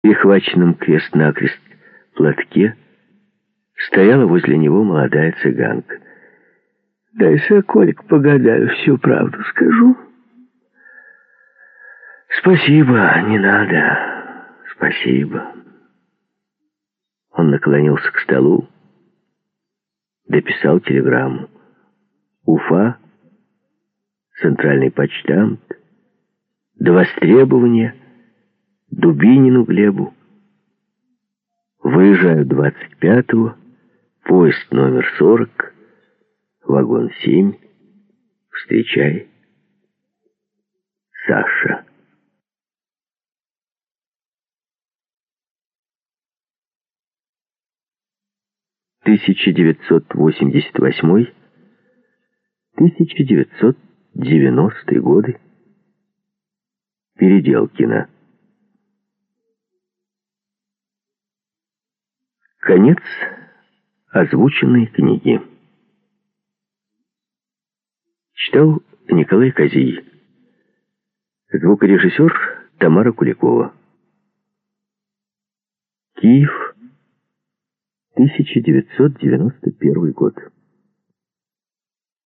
перехваченном крест-накрест платке стояла возле него молодая цыганка. «Дай, соколик, погадаю, всю правду скажу». «Спасибо, не надо, спасибо». Он наклонился к столу, дописал телеграмму. Уфа, центральный почтамт, до востребования, Дубинину Глебу. Выезжаю 25-го, поезд номер 40, вагон 7. Встречай, Саша. (1988-1990 годы). Переделкино. Конец озвученной книги. Читал Николай Козий. Звукорежиссер Тамара Куликова. Киев, 1991 год.